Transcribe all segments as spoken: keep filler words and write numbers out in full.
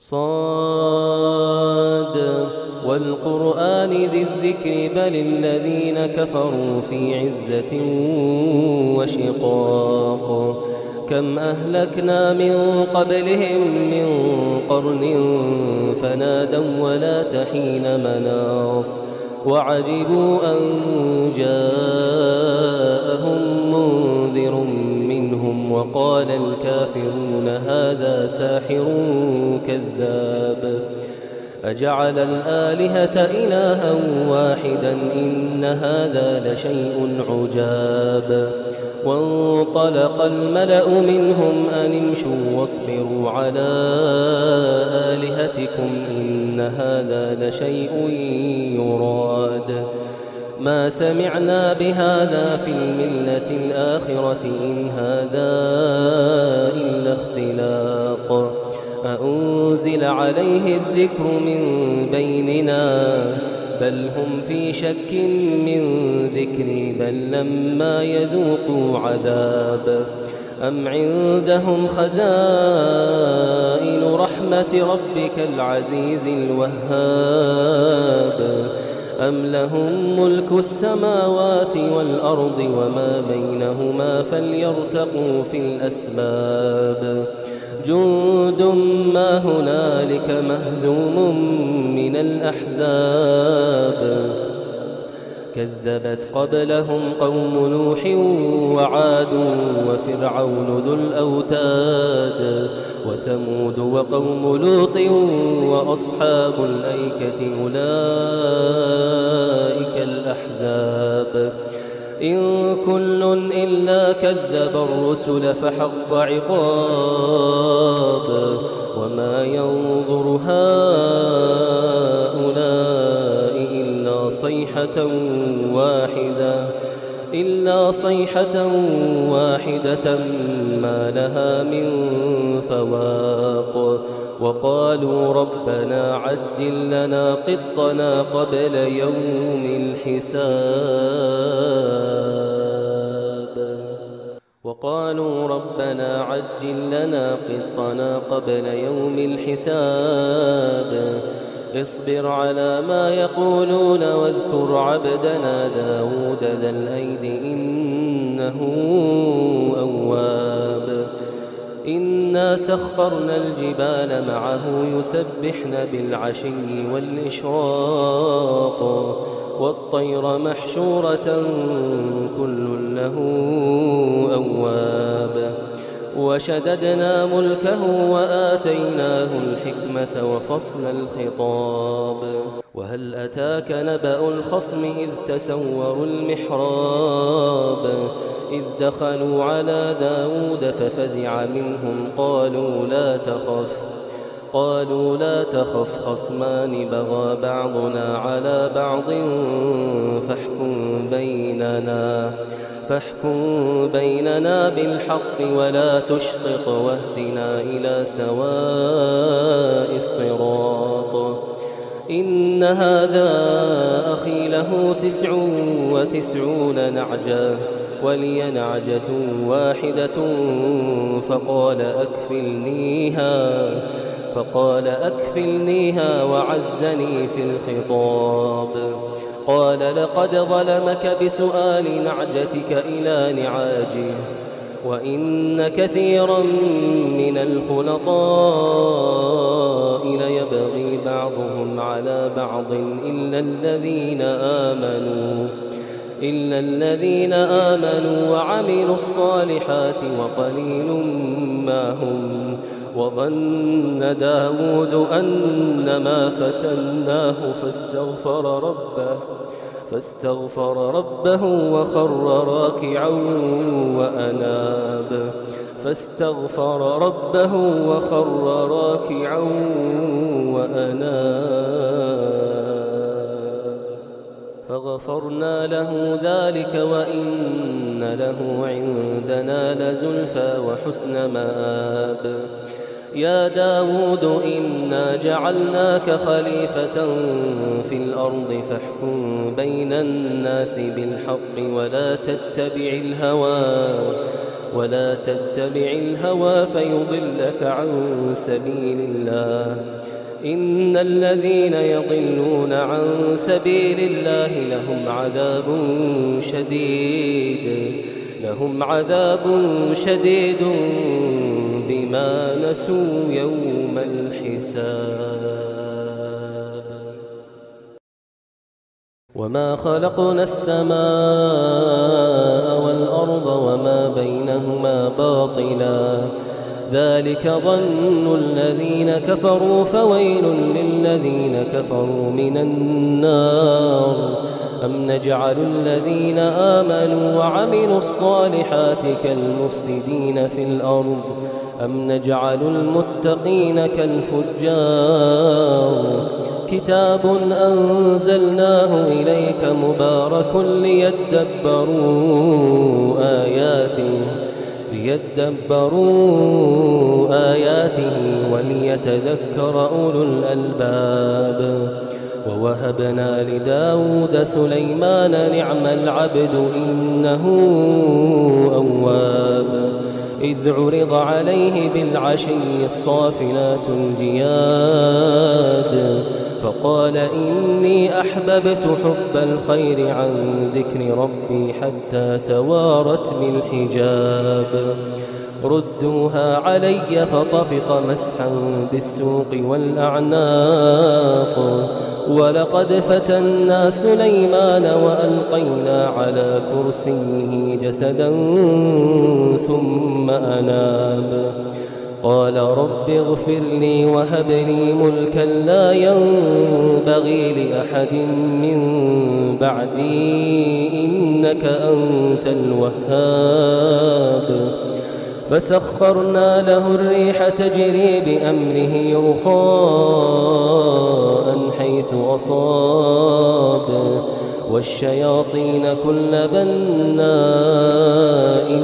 صاد والقرآن ذي الذكر بل الذين كفروا في عزة وشقاق كم أهلكنا من قبلهم من قرن فنادوا ولا تحين مناص وعجبوا أن جاءهم منذر منهم وقال الكافرون هذا ساحر كذاب أجعل الآلهة إلها واحدا إن هذا لشيء عجاب وانطلق الملأ منهم أن امشوا واصبروا على آلهتكم إن هذا لشيء يراد ما سمعنا بهذا في الملة الآخرة إن هذا إلا اختلاق أأنزل عليه الذكر من بيننا بل هم في شك من ذكري بل لما يذوقوا عذاب أم عندهم خزائن رحمة ربك العزيز الوهاب أم لهم ملك السماوات والأرض وما بينهما فليرتقوا في الأسباب جند ما هنالك مهزوم من الأحزاب كذبت قبلهم قوم نوح وعاد وفرعون ذو الأوتاد وثمود وقوم لوط وأصحاب الأيكة أولئك الأحزاب إن كل إلا كذب الرسل فحق عقاب وما ينظر هؤلاء إلا صيحة واحدة إلا صيحة واحدة ما لها من فواق وقالوا ربنا عجل لنا قطنا قبل يوم الحساب وقالوا ربنا عجل لنا قطنا قبل يوم الحساب اصبر على ما يقولون واذكر عبدنا داود ذا الأيد إنه أواب إنا سخرنا الجبال معه يسبحن بالعشي والإشراق والطير محشورة كل له أواب وشددنا ملكه وآتيناه الحكمة وفصل الخطاب وهل أتاك نبأ الخصم إذ تسوروا المحراب إذ دخلوا على داود ففزع منهم قالوا لا تخف قالوا لا تخف خصمان بغى بعضنا على بعض فاحكم بيننا فاحكم بيننا بالحق ولا تشطط واهدنا إلى سواء الصراط إن هذا أخي له تسع وتسعون نعجة ولي نعجة واحدة فقال أكفلنيها فقال أكفلنيها وعزني في الخطاب قال لقد ظلمك بسؤال نعجتك إلى نعاجه وإن كثيرا من الخلطاء ليبغي بعضهم على بعض إلا الذين آمنوا إلا الذين آمنوا وعملوا الصالحات وقليل ما هم وظن داود أنما فتناه فاستغفر ربه فاستغفر ربه وخر راكعا وأناب فاستغفر ربه وخر راكعا وأناب فغفرنا له ذلك وإن له عندنا لزلفى وحسن مآب يا داود إنا جعلناك خليفة في الأرض فاحكم بين الناس بالحق ولا تتبع الهوى ولا تتبع الهوى فيضلك عن سبيل الله إن الذين يضلون عن سبيل الله لهم عذاب شديد لهم عذاب شديد بما نسوا يوم الحساب. وما خلقنا السماء والأرض وما بينهما باطلا ذلك ظن الذين كفروا فويل للذين كفروا من النار. أم نجعل الذين آمنوا وعملوا الصالحات كالمفسدين في الأرض أم نجعل المتقين كالفجار. كتاب أنزلناه إليك مبارك ليدبروا آياته ليدبروا آياته وليتذكر أولو الألباب. ووهبنا لداود سليمان نعم العبد إنه أواب. إذ عرض عليه بالعشي الصافنات الجياد فقال إني أحببت حب الخير عن ذكر ربي حتى توارت بالحجاب. ردوها علي فطفق مسحا بالسوق والأعناق. ولقد فتنا سليمان وألقينا على كرسيه جسدا ثم أناب. قال رب اغفر لي وهب لي ملكا لا ينبغي لأحد من بعدي إنك أنت الوهاب. فسخرنا له الريح تجري بأمره رخاء حيث أصاب والشياطين كل بناء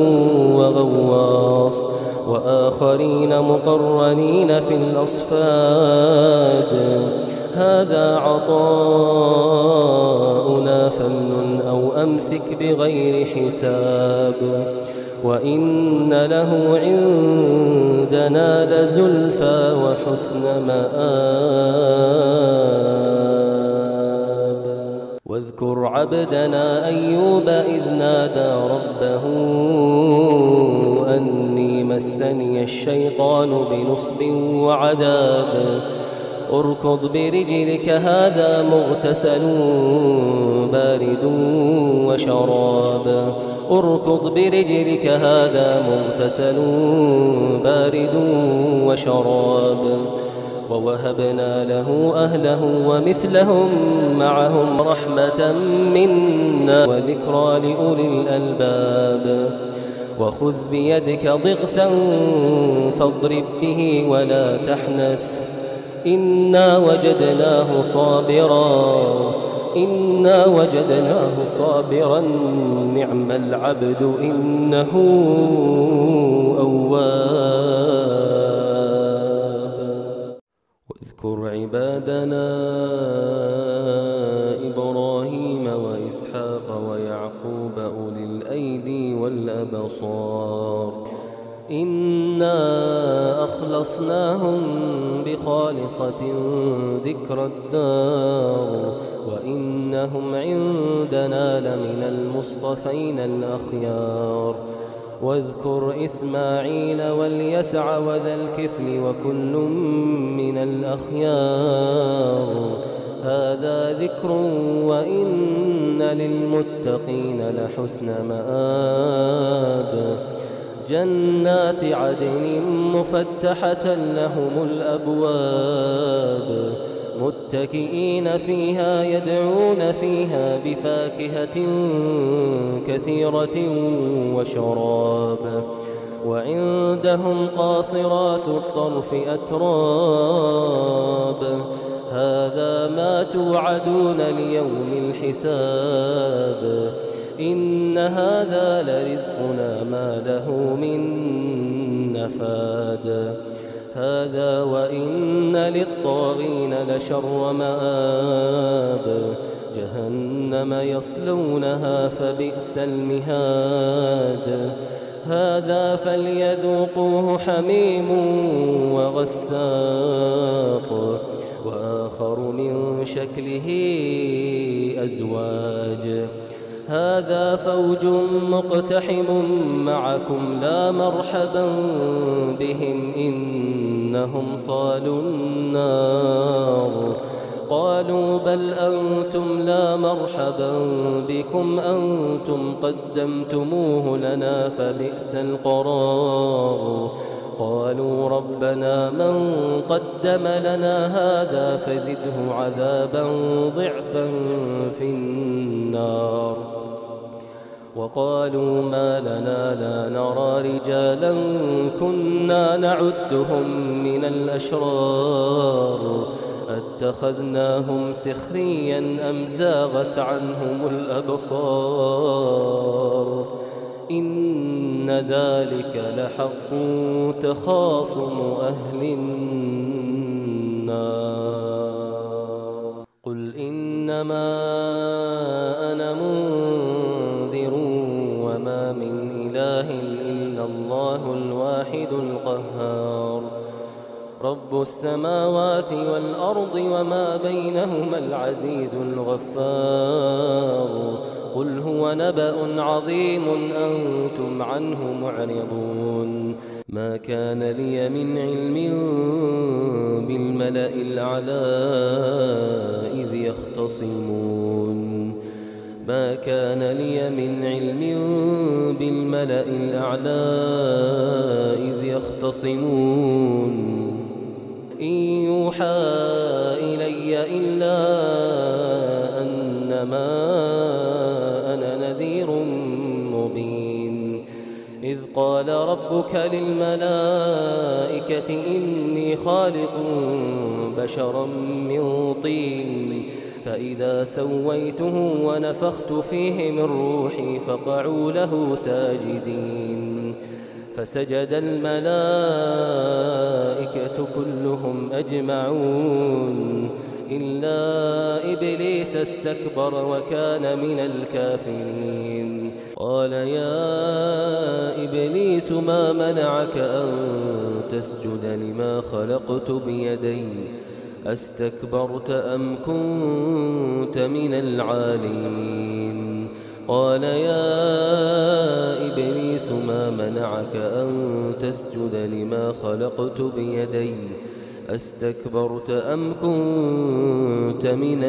وغواص وآخرين مقرنين في الأصفاد. هذا عطاؤنا فامنن أو أمسك بغير حساب. وإن له عندنا لزلفى وحسن مآب. واذكر عبدنا أيوب إذ نادى ربه أني مسني الشيطان بنصب وعذاب. اركض برجلك هذا مغتسل بارد وشراب. اركض برجلك هذا مغتسل بارد وشراب. ووهبنا له أهله ومثلهم معهم رحمة منا وذكرى لأولي الألباب. وخذ بيدك ضغثا فاضرب به ولا تحنث إنا وجدناه صابرا إنا وجدناه صابرا نعم العبد إنه أواب. واذكر عبادنا إبراهيم وإسحاق ويعقوب أولي الأيدي والأبصار إنا أخلصناهم بخالصة ذكر الدار وإنهم عندنا لمن المصطفين الأخيار. واذكر إسماعيل واليسع وذا الكفل وكل من الأخيار. هذا ذكر وإن للمتقين لحسن مآب. جنات عدن مفتحة لهم الأبواب متكئين فيها يدعون فيها بفاكهة كثيرة وشراب. وعندهم قاصرات الطرف أتراب. هذا ما توعدون ليوم الحساب. إن هذا لرزقنا ما له من نفاد. هذا وإن للطاغين لشر مآب. جهنم يصلونها فبئس المهاد. هذا فليذوقوه حميم وغساق وآخر من شكله أزواج هذا فوج مقتحم معكم لا مرحبا بهم إنهم صالوا النار قالوا بل أنتم لا مرحبا بكم أنتم قدمتموه لنا فبئس القرار قالوا ربنا من قدم لنا هذا فزده عذابا ضعفا في النار وقالوا ما لنا لا نرى رجالا كنا نعدهم من الأشرار اتخذناهم سخريا أم زاغت عنهم الأبصار إن ذلك لحق تخاصم أهل النار قل إنما أنا منذر وما من إله إلا الله الواحد القهار رب السماوات والأرض وما بينهما العزيز الغفار قل هو نبأ عظيم أنتم عنه معرضون ما كان لي من علم بالملأ الأعلى إذ يختصمون ما كان لي من علم بالملأ الأعلى إذ يختصمون إن يوحى إلي إلا أنما أنا نذير مبين إذ قال ربك للملائكة إني خالق بشرا من طين فإذا سويته ونفخت فيه من روحي فقعوا له ساجدين فسجد الملائكة كلهم أجمعون إلا إبليس استكبر وكان من الكافرين قال يا إبليس ما منعك أن تسجد لما خلقت بيدي أستكبرت أم كنت من العالين قال يا إبليس ما منعك أن تسجد لما خلقت بيدي أستكبرت أم كنت من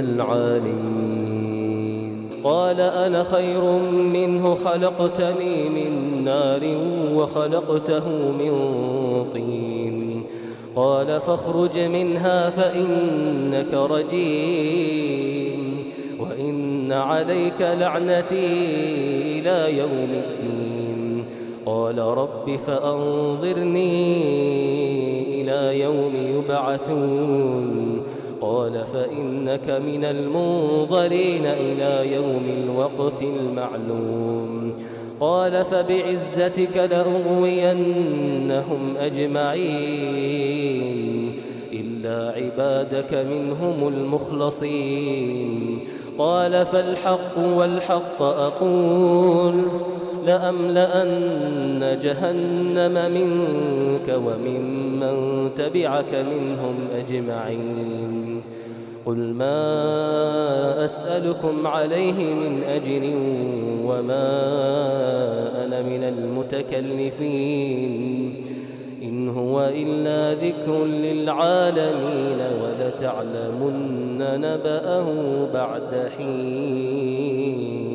العالين قال أنا خير منه خلقتني من نار وخلقته من طين قال فاخرج منها فإنك رجيم وإن عليك لعنتي إلى يوم الدين قال رب فأنظرني إلى يوم يبعثون قال فإنك من المنظرين إلى يوم الوقت المعلوم قال فبعزتك لأغوينهم أجمعين إلا عبادك منهم المخلصين قال فالحق والحق أقول لأملأن جهنم منك وممن تبعك منهم أجمعين قل ما أسألكم عليه من أجر وما أنا من المتكلفين إن هو إلا ذكر للعالمين ولتعلمن نبأه بعد حين